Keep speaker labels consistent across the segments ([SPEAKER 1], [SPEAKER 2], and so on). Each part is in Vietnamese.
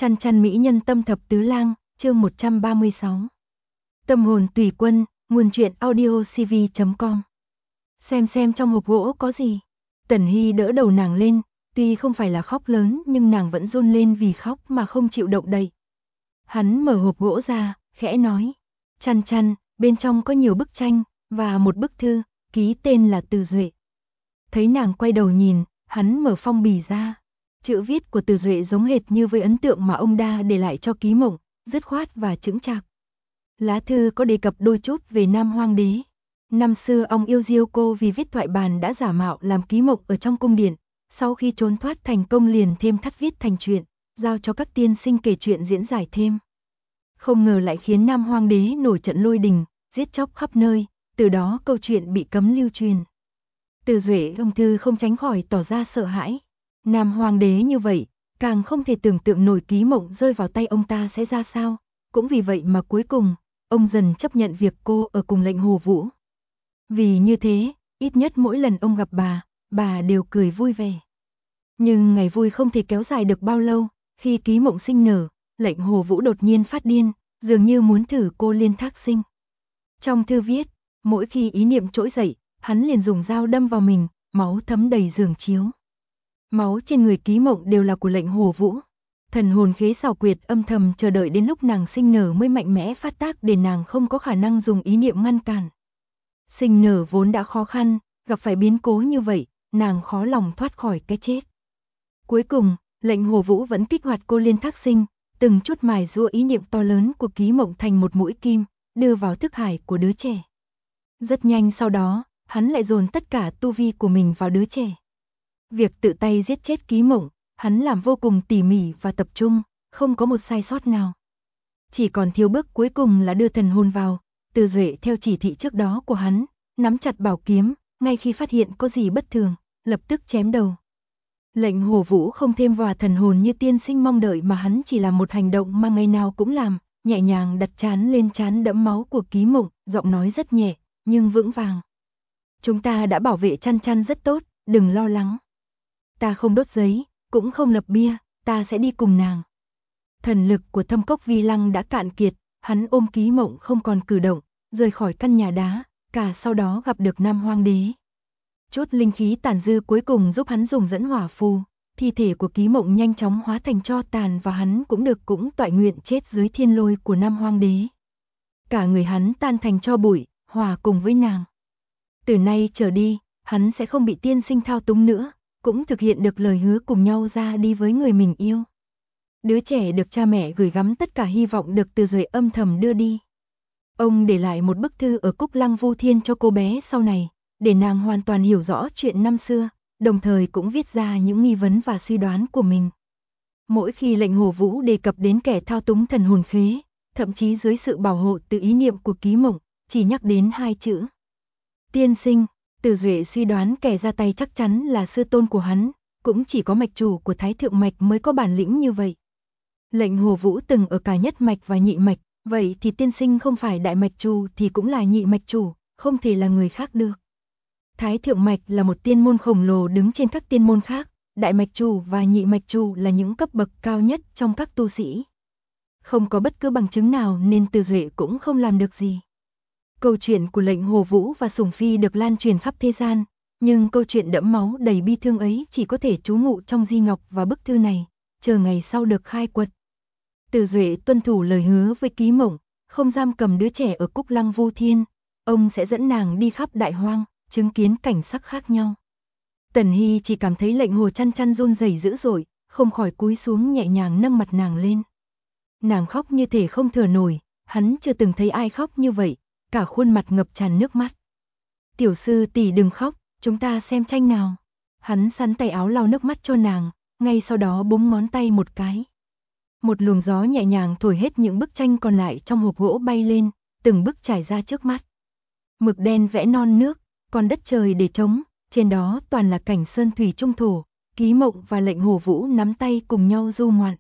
[SPEAKER 1] Chăn chăn mỹ nhân tâm thập tứ lang, chương 136. Tâm hồn tùy quân, nguồn truyện audio cv.com. Xem trong hộp gỗ có gì. Tần Hy đỡ đầu nàng lên, tuy không phải là khóc lớn nhưng nàng vẫn run lên vì khóc mà không chịu động đậy. Hắn mở hộp gỗ ra, khẽ nói. Chăn chăn, bên trong có nhiều bức tranh, và một bức thư, ký tên là Từ Duệ. Thấy nàng quay đầu nhìn, hắn mở phong bì ra. Chữ viết của Từ Duệ giống hệt như với ấn tượng mà ông Đa để lại cho Ký Mộng, dứt khoát và chững chạc. Lá thư có đề cập đôi chút về Nam Hoang Đế. Năm xưa ông yêu Diêu cô vì viết thoại bản đã giả mạo làm Ký Mộng ở trong cung điện, sau khi trốn thoát thành công liền thêm thắt viết thành truyện, giao cho các tiên sinh kể chuyện diễn giải thêm. Không ngờ lại khiến Nam Hoang Đế nổi trận lôi đình, giết chóc khắp nơi, từ đó câu chuyện bị cấm lưu truyền. Từ Duệ ông thư không tránh khỏi tỏ ra sợ hãi. Nam Hoàng đế như vậy, càng không thể tưởng tượng nổi Ký Mộng rơi vào tay ông ta sẽ ra sao, cũng vì vậy mà cuối cùng, ông dần chấp nhận việc cô ở cùng lệnh Hồ Vũ. Vì như thế, ít nhất mỗi lần ông gặp bà đều cười vui vẻ. Nhưng ngày vui không thể kéo dài được bao lâu, khi Ký Mộng sinh nở, lệnh Hồ Vũ đột nhiên phát điên, dường như muốn thử cô Liên Thác Sinh. Trong thư viết, mỗi khi ý niệm trỗi dậy, hắn liền dùng dao đâm vào mình, máu thấm đầy giường chiếu. Máu trên người Ký Mộng đều là của lệnh Hồ Vũ. Thần hồn khế xảo quyệt âm thầm chờ đợi đến lúc nàng sinh nở mới mạnh mẽ phát tác để nàng không có khả năng dùng ý niệm ngăn cản. Sinh nở vốn đã khó khăn, gặp phải biến cố như vậy, nàng khó lòng thoát khỏi cái chết. Cuối cùng, lệnh Hồ Vũ vẫn kích hoạt cô Liên Thác Sinh, từng chút mài giũa ý niệm to lớn của Ký Mộng thành một mũi kim, đưa vào thức hải của đứa trẻ. Rất nhanh sau đó, hắn lại dồn tất cả tu vi của mình vào đứa trẻ. Việc tự tay giết chết Ký Mộng, hắn làm vô cùng tỉ mỉ và tập trung, không có một sai sót nào. Chỉ còn thiếu bước cuối cùng là đưa thần hồn vào. Từ Duệ theo chỉ thị trước đó của hắn, nắm chặt bảo kiếm, ngay khi phát hiện có gì bất thường, lập tức chém đầu. Lệnh Hồ Vũ không thêm vào thần hồn như tiên sinh mong đợi mà hắn chỉ làm một hành động mà ngày nào cũng làm, nhẹ nhàng đặt trán lên trán đẫm máu của Ký Mộng, giọng nói rất nhẹ, nhưng vững vàng. Chúng ta đã bảo vệ chăn chăn rất tốt, đừng lo lắng. Ta không đốt giấy, cũng không lập bia, ta sẽ đi cùng nàng. Thần lực của Thâm Cốc Vi Lăng đã cạn kiệt, hắn ôm Ký Mộng không còn cử động, rời khỏi căn nhà đá, cả sau đó gặp được Nam Hoang Đế. Chút linh khí tàn dư cuối cùng giúp hắn dùng dẫn hỏa phù, thi thể của Ký Mộng nhanh chóng hóa thành tro tàn và hắn cũng toại nguyện chết dưới thiên lôi của Nam Hoang Đế. Cả người hắn tan thành tro bụi, hòa cùng với nàng. Từ nay trở đi, hắn sẽ không bị tiên sinh thao túng nữa, cũng thực hiện được lời hứa cùng nhau ra đi với người mình yêu. Đứa trẻ được cha mẹ gửi gắm tất cả hy vọng được Từ Duệ âm thầm đưa đi. Ông để lại một bức thư ở Cúc Lăng Vu Thiên cho cô bé sau này, để nàng hoàn toàn hiểu rõ chuyện năm xưa, đồng thời cũng viết ra những nghi vấn và suy đoán của mình. Mỗi khi lệnh Hồ Vũ đề cập đến kẻ thao túng thần hồn khế, thậm chí dưới sự bảo hộ từ ý niệm của Ký Mộng, chỉ nhắc đến hai chữ. Tiên sinh. Từ Duệ suy đoán kẻ ra tay chắc chắn là sư tôn của hắn, cũng chỉ có mạch chủ của Thái Thượng Mạch mới có bản lĩnh như vậy. Lệnh Hồ Vũ từng ở cả nhất mạch và nhị mạch, vậy thì tiên sinh không phải đại mạch chủ thì cũng là nhị mạch chủ, không thể là người khác được. Thái Thượng Mạch là một tiên môn khổng lồ đứng trên các tiên môn khác, đại mạch chủ và nhị mạch chủ là những cấp bậc cao nhất trong các tu sĩ. Không có bất cứ bằng chứng nào nên Từ Duệ cũng không làm được gì. Câu chuyện của lệnh Hồ Vũ và Sủng Phi được lan truyền khắp thế gian, nhưng câu chuyện đẫm máu đầy bi thương ấy chỉ có thể trú ngụ trong di ngọc và bức thư này, chờ ngày sau được khai quật. Từ Duệ tuân thủ lời hứa với Ký Mộng, không giam cầm đứa trẻ ở Cúc Lăng Vu Thiên, ông sẽ dẫn nàng đi khắp đại hoang, chứng kiến cảnh sắc khác nhau. Tần Hy chỉ cảm thấy lệnh Hồ chăn chăn run rẩy dữ dội, không khỏi cúi xuống nhẹ nhàng nâng mặt nàng lên. Nàng khóc như thể không thở nổi, hắn chưa từng thấy ai khóc như vậy. Cả khuôn mặt ngập tràn nước mắt. Tiểu sư tỷ đừng khóc, chúng ta xem tranh nào. Hắn sắn tay áo lau nước mắt cho nàng, ngay sau đó búng ngón tay một cái. Một luồng gió nhẹ nhàng thổi hết những bức tranh còn lại trong hộp gỗ bay lên, từng bức trải ra trước mắt. Mực đen vẽ non nước, còn đất trời để trống, trên đó toàn là cảnh sơn thủy trung thổ, Ký Mộng và lệnh Hồ Vũ nắm tay cùng nhau du ngoạn.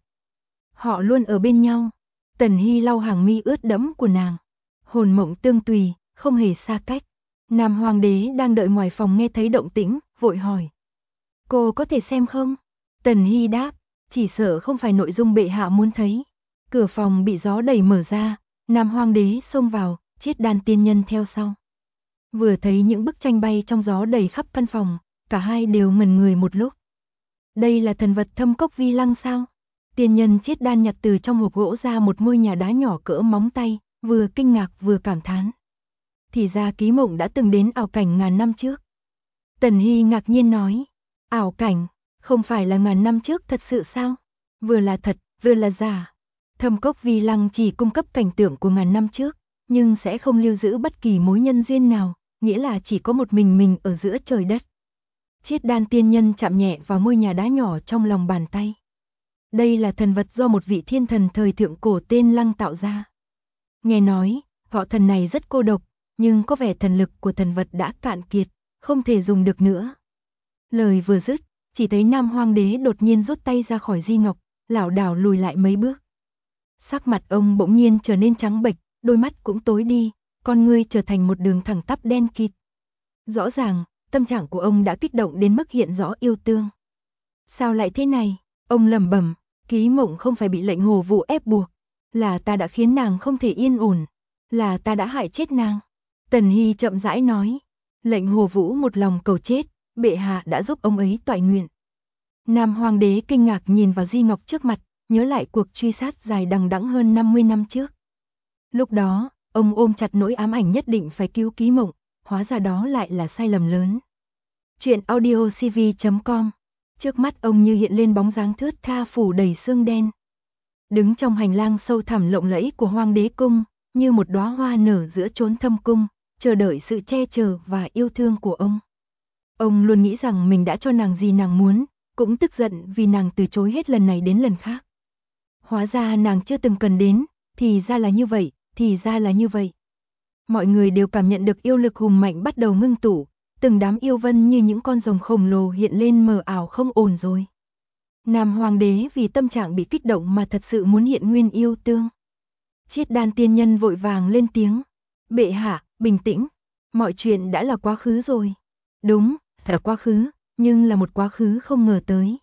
[SPEAKER 1] Họ luôn ở bên nhau. Tần Hy lau hàng mi ướt đẫm của nàng. Hồn mộng tương tùy, không hề xa cách. Nam Hoàng Đế đang đợi ngoài phòng nghe thấy động tĩnh, vội hỏi. Cô có thể xem không? Tần Hy đáp. chỉ sợ không phải nội dung bệ hạ muốn thấy. Cửa phòng bị gió đẩy mở ra, Nam Hoàng đế xông vào, Chiết Đan tiên nhân theo sau. Vừa thấy những bức tranh bay trong gió đầy khắp căn phòng, cả hai đều ngẩn người một lúc. Đây là thần vật Thâm Cốc Vi Lăng sao? Tiên nhân Chiết Đan nhặt từ trong hộp gỗ ra một ngôi nhà đá nhỏ cỡ móng tay, vừa kinh ngạc vừa cảm thán. Thì ra Ký Mộng đã từng đến ảo cảnh ngàn năm trước. Tần Hy ngạc nhiên nói, ảo cảnh, không phải là ngàn năm trước thật sự sao? Vừa là thật, vừa là giả. Thâm Cốc Vi Lăng chỉ cung cấp cảnh tượng của ngàn năm trước, nhưng sẽ không lưu giữ bất kỳ mối nhân duyên nào, nghĩa là chỉ có một mình ở giữa trời đất. Chiết Đan tiên nhân chạm nhẹ vào ngôi nhà đá nhỏ trong lòng bàn tay. Đây là thần vật do một vị thiên thần thời thượng cổ tên Lăng tạo ra. Nghe nói, họ thần này rất cô độc, nhưng có vẻ thần lực của thần vật đã cạn kiệt, không thể dùng được nữa. Lời vừa dứt, chỉ thấy Nam Hoàng đế đột nhiên rút tay ra khỏi di ngọc, lảo đảo lùi lại mấy bước. Sắc mặt ông bỗng nhiên trở nên trắng bệch, đôi mắt cũng tối đi, con ngươi trở thành một đường thẳng tắp đen kịt. Rõ ràng, tâm trạng của ông đã kích động đến mức hiện rõ yêu tương. Sao lại thế này? Ông lẩm bẩm, Ký Mộng không phải bị lệnh Hồ Vũ ép buộc, là ta đã khiến nàng không thể yên ổn, là ta đã hại chết nàng. Tần Hy chậm rãi nói, lệnh Hồ Vũ một lòng cầu chết, bệ hạ đã giúp ông ấy toại nguyện. Nam Hoàng đế kinh ngạc nhìn vào di ngọc trước mặt, nhớ lại cuộc truy sát dài đằng đẵng hơn 50 năm trước. Lúc đó, ông ôm chặt nỗi ám ảnh nhất định phải cứu Ký Mộng, hóa ra đó lại là sai lầm lớn. Chuyện audiocv.com. Trước mắt ông như hiện lên bóng dáng thướt tha phủ đầy sương đen. Đứng trong hành lang sâu thẳm lộng lẫy của Hoàng đế cung, như một đóa hoa nở giữa chốn thâm cung, chờ đợi sự che chở và yêu thương của ông. Ông luôn nghĩ rằng mình đã cho nàng gì nàng muốn, cũng tức giận vì nàng từ chối hết lần này đến lần khác. Hóa ra nàng chưa từng cần đến, thì ra là như vậy, thì ra là như vậy. Mọi người đều cảm nhận được yêu lực hùng mạnh bắt đầu ngưng tụ, từng đám yêu vân như những con rồng khổng lồ hiện lên mờ ảo không ổn rồi. Nam Hoàng đế vì tâm trạng bị kích động mà thật sự muốn hiện nguyên yêu tương. Chiết Đan tiên nhân vội vàng lên tiếng, bệ hạ, bình tĩnh, mọi chuyện đã là quá khứ rồi. Đúng, là quá khứ, nhưng là một quá khứ không ngờ tới.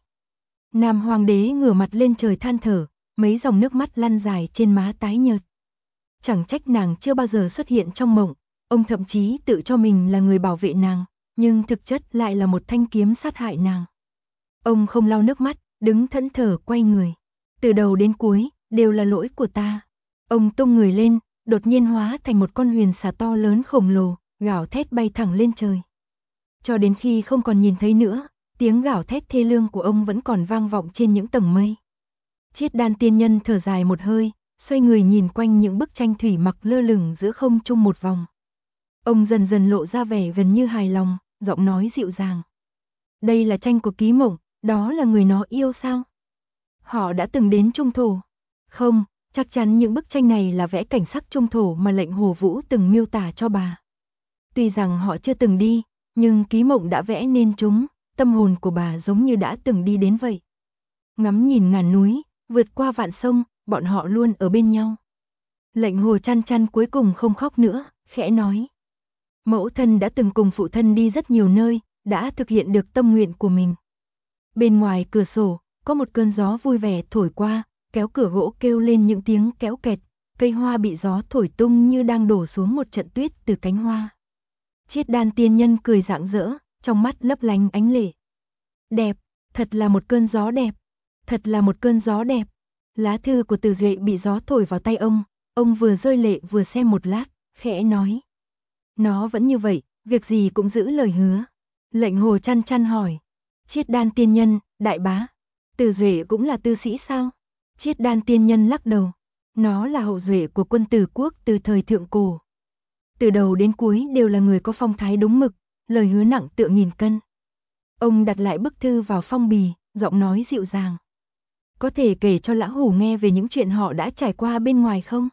[SPEAKER 1] Nam Hoàng đế ngửa mặt lên trời than thở, mấy dòng nước mắt lăn dài trên má tái nhợt. Chẳng trách nàng chưa bao giờ xuất hiện trong mộng, ông thậm chí tự cho mình là người bảo vệ nàng, nhưng thực chất lại là một thanh kiếm sát hại nàng. Ông không lau nước mắt, đứng thẫn thờ quay người. Từ đầu đến cuối, đều là lỗi của ta. Ông tung người lên, đột nhiên hóa thành một con huyền xà to lớn khổng lồ, gào thét bay thẳng lên trời. Cho đến khi không còn nhìn thấy nữa, tiếng gào thét thê lương của ông vẫn còn vang vọng trên những tầng mây. Chiết Đan tiên nhân thở dài một hơi, xoay người nhìn quanh những bức tranh thủy mặc lơ lửng giữa không trung một vòng. Ông dần dần lộ ra vẻ gần như hài lòng, giọng nói dịu dàng. Đây là tranh của Ký Mộng, đó là người nó yêu sao? Họ đã từng đến Trung Thổ. Không, chắc chắn những bức tranh này là vẽ cảnh sắc Trung Thổ mà lệnh Hồ Vũ từng miêu tả cho bà. Tuy rằng họ chưa từng đi, nhưng Ký Mộng đã vẽ nên chúng, tâm hồn của bà giống như đã từng đi đến vậy. Ngắm nhìn ngàn núi, vượt qua vạn sông, bọn họ luôn ở bên nhau. Lệnh Hồ chăn chăn cuối cùng không khóc nữa, khẽ nói. Mẫu thân đã từng cùng phụ thân đi rất nhiều nơi, đã thực hiện được tâm nguyện của mình. Bên ngoài cửa sổ, có một cơn gió vui vẻ thổi qua, kéo cửa gỗ kêu lên những tiếng kéo kẹt, cây hoa bị gió thổi tung như đang đổ xuống một trận tuyết từ cánh hoa. Chiết Đan tiên nhân cười rạng rỡ, trong mắt lấp lánh ánh lệ. Đẹp, thật là một cơn gió đẹp, thật là một cơn gió đẹp. Lá thư của Từ Duệ bị gió thổi vào tay ông vừa rơi lệ vừa xem một lát, khẽ nói. Nó vẫn như vậy, việc gì cũng giữ lời hứa. Lệnh Hồ chăn chăn hỏi. Chiết Đan tiên nhân, đại bá, Từ Duệ cũng là tư sĩ sao? Chiết Đan tiên nhân lắc đầu. Nó là hậu duệ của quân Từ quốc từ thời thượng cổ. Từ đầu đến cuối đều là người có phong thái đúng mực, lời hứa nặng tựa nghìn cân. Ông đặt lại bức thư vào phong bì, giọng nói dịu dàng. Có thể kể cho lão hủ nghe về những chuyện họ đã trải qua bên ngoài không?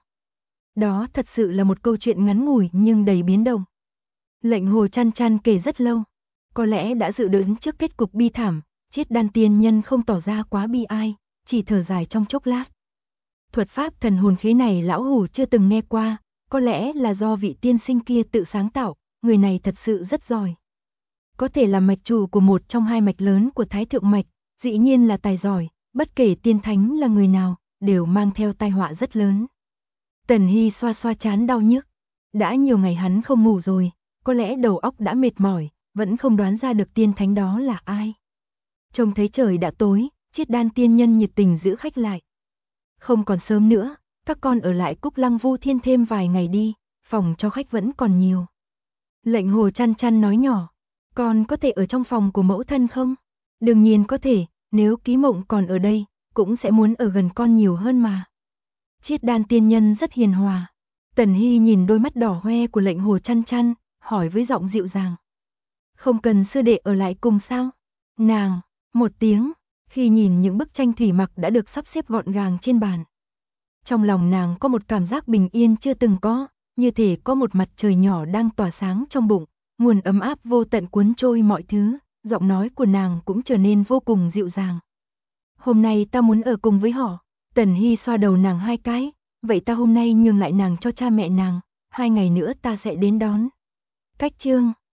[SPEAKER 1] Đó thật sự là một câu chuyện ngắn ngủi nhưng đầy biến động. Lệnh Hồ chăn chăn kể rất lâu. Có lẽ đã dự đoán trước kết cục bi thảm, Chiết Đan tiên nhân không tỏ ra quá bi ai, chỉ thở dài trong chốc lát. Thuật pháp thần hồn khí này lão hủ chưa từng nghe qua, có lẽ là do vị tiên sinh kia tự sáng tạo, người này thật sự rất giỏi. Có thể là mạch chủ của một trong hai mạch lớn của Thái Thượng Mạch, dĩ nhiên là tài giỏi, Bất kể tiên thánh là người nào, đều mang theo tai họa rất lớn. Tần Hy xoa xoa trán đau nhức. Đã nhiều ngày hắn không ngủ rồi, có lẽ đầu óc đã mệt mỏi, vẫn không đoán ra được tiên thánh đó là ai. Trông thấy trời đã tối, Chiết Đan tiên nhân nhiệt tình giữ khách lại. Không còn sớm nữa, các con ở lại Cúc Lăng Vu Thiên thêm vài ngày đi, phòng cho khách vẫn còn nhiều. Lệnh Hồ Chăn Chăn nói nhỏ, con có thể ở trong phòng của mẫu thân không? Đương nhiên có thể, nếu Ký Mộng còn ở đây, cũng sẽ muốn ở gần con nhiều hơn mà. Chiết Đan tiên nhân rất hiền hòa. Tần Hy nhìn đôi mắt đỏ hoe của Lệnh Hồ Chăn Chăn, hỏi với giọng dịu dàng. Không cần sư đệ ở lại cùng sao? Nàng, một tiếng, khi nhìn những bức tranh thủy mặc đã được sắp xếp gọn gàng trên bàn. Trong lòng nàng có một cảm giác bình yên chưa từng có, như thể có một mặt trời nhỏ đang tỏa sáng trong bụng, nguồn ấm áp vô tận cuốn trôi mọi thứ, giọng nói của nàng cũng trở nên vô cùng dịu dàng. Hôm nay ta muốn ở cùng với họ. Tần Hy xoa đầu nàng 2 cái, vậy ta hôm nay nhường lại nàng cho cha mẹ nàng, 2 ngày nữa ta sẽ đến đón. Cách chương